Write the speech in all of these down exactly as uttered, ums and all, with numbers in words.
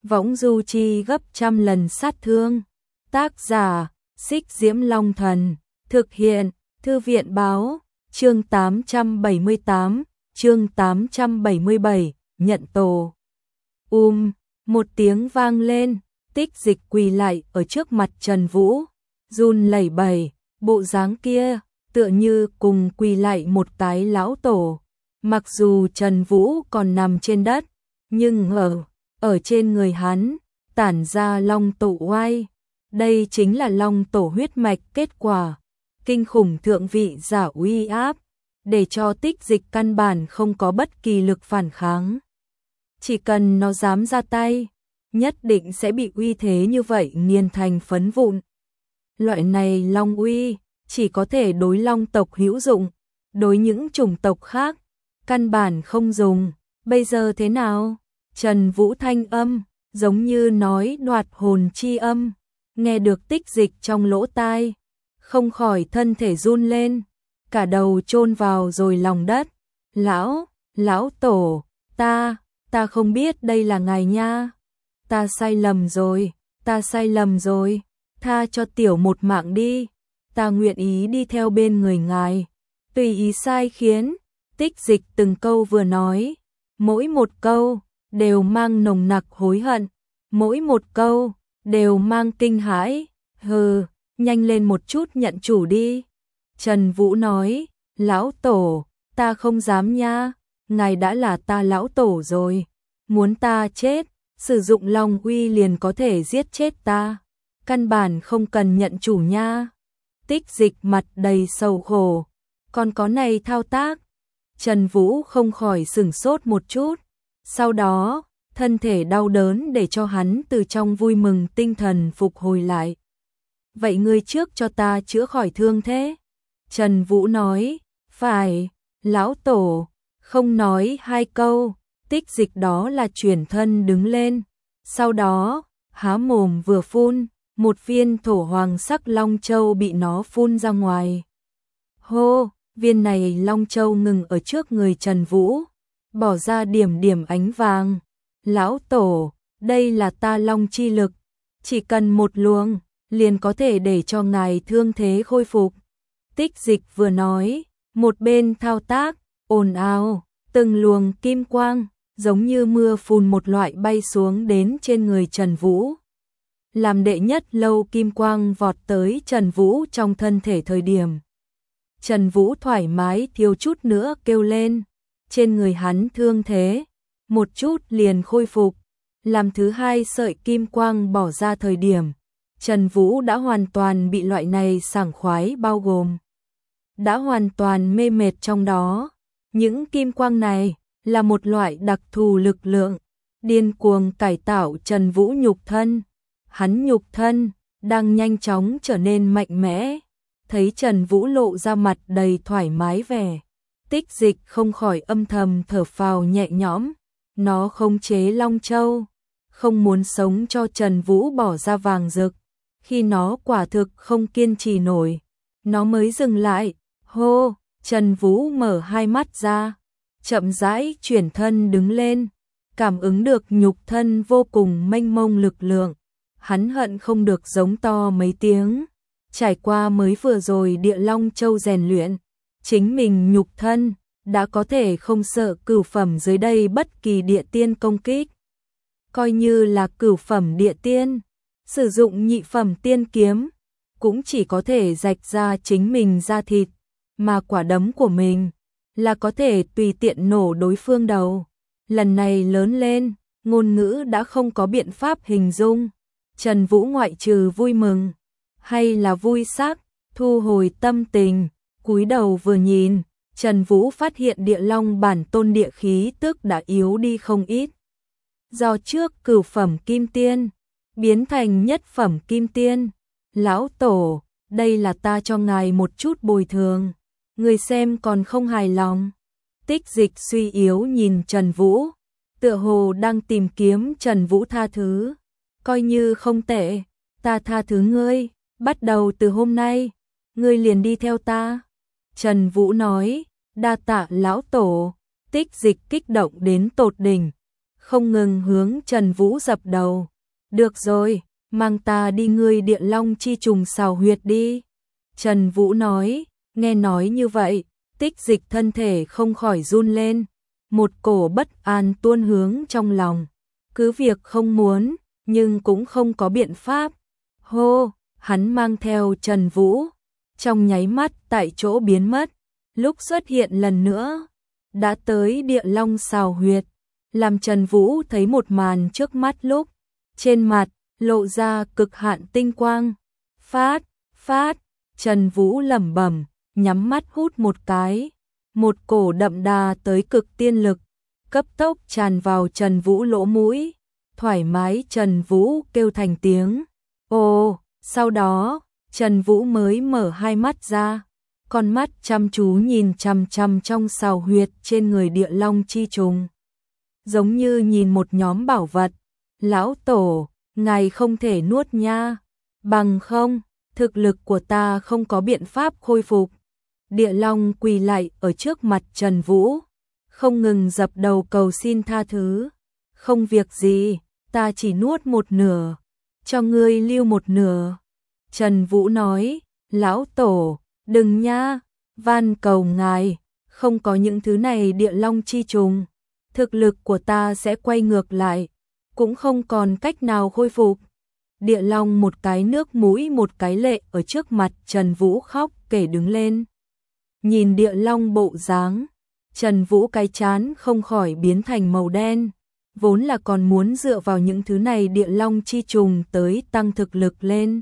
võng du chi gấp trăm lần sát thương. Tác giả, Xích Diễm Long Thần. Thực hiện, Thư viện Báo. Chương tám trăm bảy mươi tám, chương tám trăm bảy mươi bảy, nhận tổ. Um, một tiếng vang lên, Tích Dịch quỳ lại ở trước mặt Trần Vũ, run lẩy bẩy, bộ dáng kia tựa như cùng quỳ lại một cái lão tổ. Mặc dù Trần Vũ còn nằm trên đất, nhưng ở ở trên người hắn tản ra long tổ oai. Đây chính là long tổ huyết mạch kết quả, kinh khủng thượng vị giả uy áp, để cho Tích Dịch căn bản không có bất kỳ lực phản kháng. Chỉ cần nó dám ra tay, nhất định sẽ bị uy thế như vậy nghiền thành phấn vụn. Loại này long uy chỉ có thể đối long tộc hữu dụng, đối những chủng tộc khác căn bản không dùng. Bây giờ thế nào? Trần Vũ thanh âm giống như nói đoạt hồn chi âm, nghe được Tích Dịch trong lỗ tai, không khỏi thân thể run lên, cả đầu chôn vào rồi lòng đất. Lão, lão tổ, ta, ta không biết đây là ngài nha. Ta sai lầm rồi, ta sai lầm rồi, tha cho tiểu một mạng đi, ta nguyện ý đi theo bên người ngài, tùy ý sai khiến. Tích Dịch từng câu vừa nói, mỗi một câu đều mang nồng nặc hối hận, mỗi một câu đều mang kinh hãi. Hừ, nhanh lên một chút nhận chủ đi. Trần Vũ nói, lão tổ, ta không dám nha, ngài đã là ta lão tổ rồi, muốn ta chết, sử dụng long uy liền có thể giết chết ta, căn bản không cần nhận chủ nha. Tích Dịch mặt đầy sầu khổ, còn có này thao tác. Trần Vũ không khỏi sửng sốt một chút, sau đó thân thể đau đớn để cho hắn từ trong vui mừng tinh thần phục hồi lại. Vậy ngươi trước cho ta chữa khỏi thương thế. Trần Vũ nói, phải, lão tổ. Không nói hai câu, Tích Dịch đó là chuyển thân đứng lên, sau đó há mồm vừa phun, một viên thổ hoàng sắc long châu bị nó phun ra ngoài. Hô, viên này long châu ngừng ở trước người Trần Vũ, bỏ ra điểm điểm ánh vàng. Lão tổ, đây là ta long chi lực, chỉ cần một luồng liền có thể để cho ngài thương thế khôi phục. Tích Dịch vừa nói, một bên thao tác, ồn ào, từng luồng kim quang giống như mưa phùn một loại bay xuống đến trên người Trần Vũ. Làm đệ nhất lâu kim quang vọt tới Trần Vũ trong thân thể thời điểm, Trần Vũ thoải mái thiếu chút nữa kêu lên. Trên người hắn thương thế một chút liền khôi phục. Làm thứ hai sợi kim quang bỏ ra thời điểm, Trần Vũ đã hoàn toàn bị loại này sảng khoái bao gồm, đã hoàn toàn mê mệt trong đó. Những kim quang này là một loại đặc thù lực lượng, điên cuồng cải tạo Trần Vũ nhục thân. Hắn nhục thân đang nhanh chóng trở nên mạnh mẽ. Thấy Trần Vũ lộ ra mặt đầy thoải mái vẻ, Tích Dịch không khỏi âm thầm thở phào nhẹ nhõm. Nó khống chế Long Châu, không muốn sống cho Trần Vũ bỏ ra vàng rực. Khi nó quả thực không kiên trì nổi, nó mới dừng lại. Hô, Trần Vũ mở hai mắt ra, chậm rãi chuyển thân đứng lên, cảm ứng được nhục thân vô cùng mênh mông lực lượng. Hắn hận không được giống to mấy tiếng. Trải qua mới vừa rồi địa Long Châu rèn luyện, chính mình nhục thân đã có thể không sợ cửu phẩm dưới đây bất kỳ địa tiên công kích. Coi như là cửu phẩm địa tiên, sử dụng nhị phẩm tiên kiếm, cũng chỉ có thể rạch ra chính mình da thịt, mà quả đấm của mình là có thể tùy tiện nổ đối phương đầu. Lần này lớn lên, ngôn ngữ đã không có biện pháp hình dung. Trần Vũ ngoại trừ vui mừng, hay là vui sắc, thu hồi tâm tình, cúi đầu vừa nhìn, Trần Vũ phát hiện địa long bản tôn địa khí tức đã yếu đi không ít. Do trước cửu phẩm kim tiên, biến thành nhất phẩm kim tiên. Lão tổ, đây là ta cho ngài một chút bồi thường, người xem còn không hài lòng. Tích Dịch suy yếu nhìn Trần Vũ, tựa hồ đang tìm kiếm Trần Vũ tha thứ. Coi như không tệ, ta tha thứ ngươi, bắt đầu từ hôm nay, ngươi liền đi theo ta. Trần Vũ nói, đa tạ lão tổ. Tích Dịch kích động đến tột đỉnh, không ngừng hướng Trần Vũ dập đầu. Được rồi, mang ta đi ngươi địa long chi trùng xào huyệt đi. Trần Vũ nói, nghe nói như vậy, Tích Dịch thân thể không khỏi run lên, một cổ bất an tuôn hướng trong lòng. Cứ việc không muốn, nhưng cũng không có biện pháp. Hô, hắn mang theo Trần Vũ, trong nháy mắt tại chỗ biến mất, lúc xuất hiện lần nữa, đã tới địa long xào huyệt, làm Trần Vũ thấy một màn trước mắt lúc, trên mặt, lộ ra cực hạn tinh quang. Phát, phát, Trần Vũ lẩm bẩm, nhắm mắt hút một cái, một cổ đậm đà tới cực tiên lực, cấp tốc tràn vào Trần Vũ lỗ mũi, thoải mái Trần Vũ kêu thành tiếng. Ồ, sau đó, Trần Vũ mới mở hai mắt ra, con mắt chăm chú nhìn chằm chằm trong xào huyệt trên người địa long chi trùng. Giống như nhìn một nhóm bảo vật. Lão Tổ, ngài không thể nuốt nha, bằng không, thực lực của ta không có biện pháp khôi phục. Địa long quỳ lại ở trước mặt Trần Vũ, không ngừng dập đầu cầu xin tha thứ. Không việc gì, ta chỉ nuốt một nửa, cho ngươi lưu một nửa. Trần Vũ nói, Lão Tổ, đừng nha, van cầu ngài, không có những thứ này địa long chi trùng, thực lực của ta sẽ quay ngược lại, cũng không còn cách nào khôi phục. Địa long một cái nước mũi một cái lệ ở trước mặt Trần Vũ khóc kể đứng lên. Nhìn địa long bộ dáng, Trần Vũ cái chán không khỏi biến thành màu đen, vốn là còn muốn dựa vào những thứ này địa long chi trùng tới tăng thực lực lên.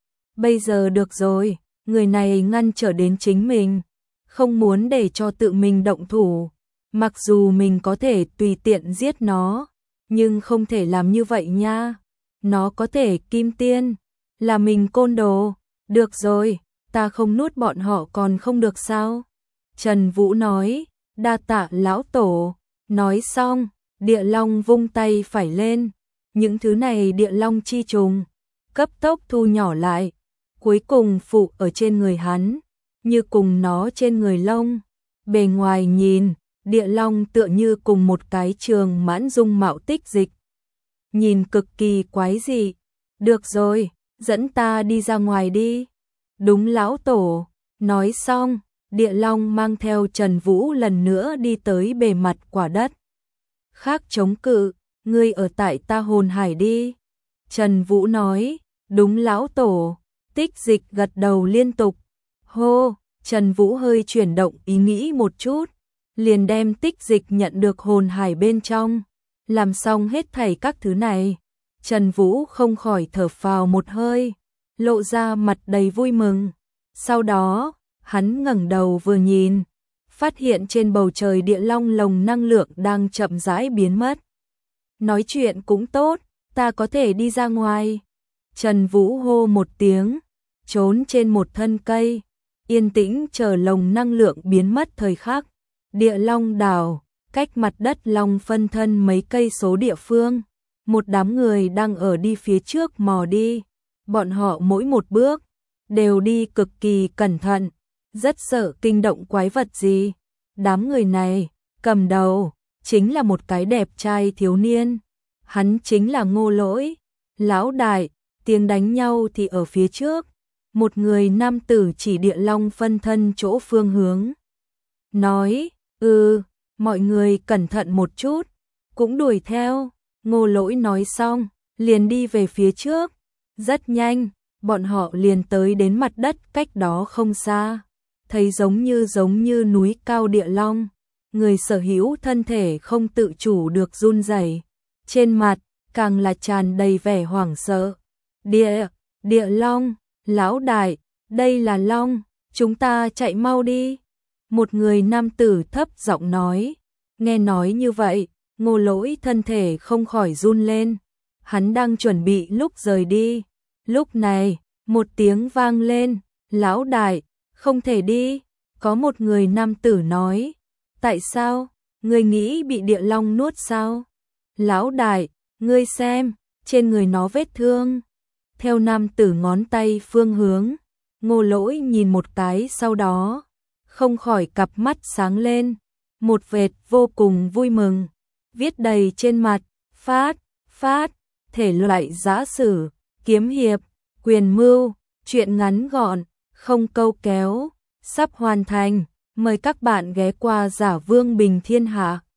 Bây giờ được rồi, người này ngăn trở đến chính mình, không muốn để cho tự mình động thủ, mặc dù mình có thể tùy tiện giết nó, nhưng không thể làm như vậy nha. Nó có thể kim tiên, là mình côn đồ. Được rồi, ta không nuốt bọn họ còn không được sao? Trần Vũ nói, đa tạ Lão Tổ. Nói xong, địa long vung tay phải lên, những thứ này địa long chi trùng, cấp tốc thu nhỏ lại, cuối cùng phụ ở trên người hắn, như cùng nó trên người lông. Bề ngoài nhìn, địa long tựa như cùng một cái trường mãn dung mạo Tích Dịch, nhìn cực kỳ quái dị. Được rồi, dẫn ta đi ra ngoài đi. Đúng Lão Tổ. Nói xong, địa long mang theo Trần Vũ lần nữa đi tới bề mặt quả đất. Khác chống cự, ngươi ở tại ta hồn hải đi. Trần Vũ nói, đúng Lão Tổ. Tích Dịch gật đầu liên tục. Hô, Trần Vũ hơi chuyển động ý nghĩ một chút, liền đem Tích Dịch nhận được hồn hải bên trong. Làm xong hết thảy các thứ này, Trần Vũ không khỏi thở phào một hơi, lộ ra mặt đầy vui mừng. Sau đó, hắn ngẩng đầu vừa nhìn, phát hiện trên bầu trời địa long lồng năng lượng đang chậm rãi biến mất. Nói chuyện cũng tốt, ta có thể đi ra ngoài. Trần Vũ hô một tiếng, trốn trên một thân cây, yên tĩnh chờ lồng năng lượng biến mất thời khắc. Địa long đảo, cách mặt đất long phân thân mấy cây số địa phương, một đám người đang ở đi phía trước mò đi. Bọn họ mỗi một bước đều đi cực kỳ cẩn thận, rất sợ kinh động quái vật gì. Đám người này, cầm đầu, chính là một cái đẹp trai thiếu niên. Hắn chính là Ngô Lỗi. Lão đại, tiếng đánh nhau thì ở phía trước. Một người nam tử chỉ địa long phân thân chỗ phương hướng. Nói, ừ, mọi người cẩn thận một chút, cũng đuổi theo. Ngô Lỗi nói xong, liền đi về phía trước. Rất nhanh, bọn họ liền tới đến mặt đất cách đó không xa. Thấy giống như giống như núi cao địa long, người sở hữu thân thể không tự chủ được run rẩy, trên mặt càng là tràn đầy vẻ hoảng sợ. Địa, địa long, lão đại, đây là long, chúng ta chạy mau đi. Một người nam tử thấp giọng nói. Nghe nói như vậy, Ngô Lỗi thân thể không khỏi run lên. Hắn đang chuẩn bị lúc rời đi. Lúc này, một tiếng vang lên. Lão đại, không thể đi. Có một người nam tử nói. Tại sao? Ngươi nghĩ bị địa long nuốt sao? Lão đại, ngươi xem, trên người nó vết thương. Theo nam tử ngón tay phương hướng, Ngô Lỗi nhìn một cái sau đó, không khỏi cặp mắt sáng lên, một vệt vô cùng vui mừng. viết đầy trên mặt, phát, phát, thể loại giã sử, kiếm hiệp, quyền mưu, truyện ngắn gọn, không câu kéo, sắp hoàn thành, mời các bạn ghé qua Giả Vương Bình Thiên Hạ.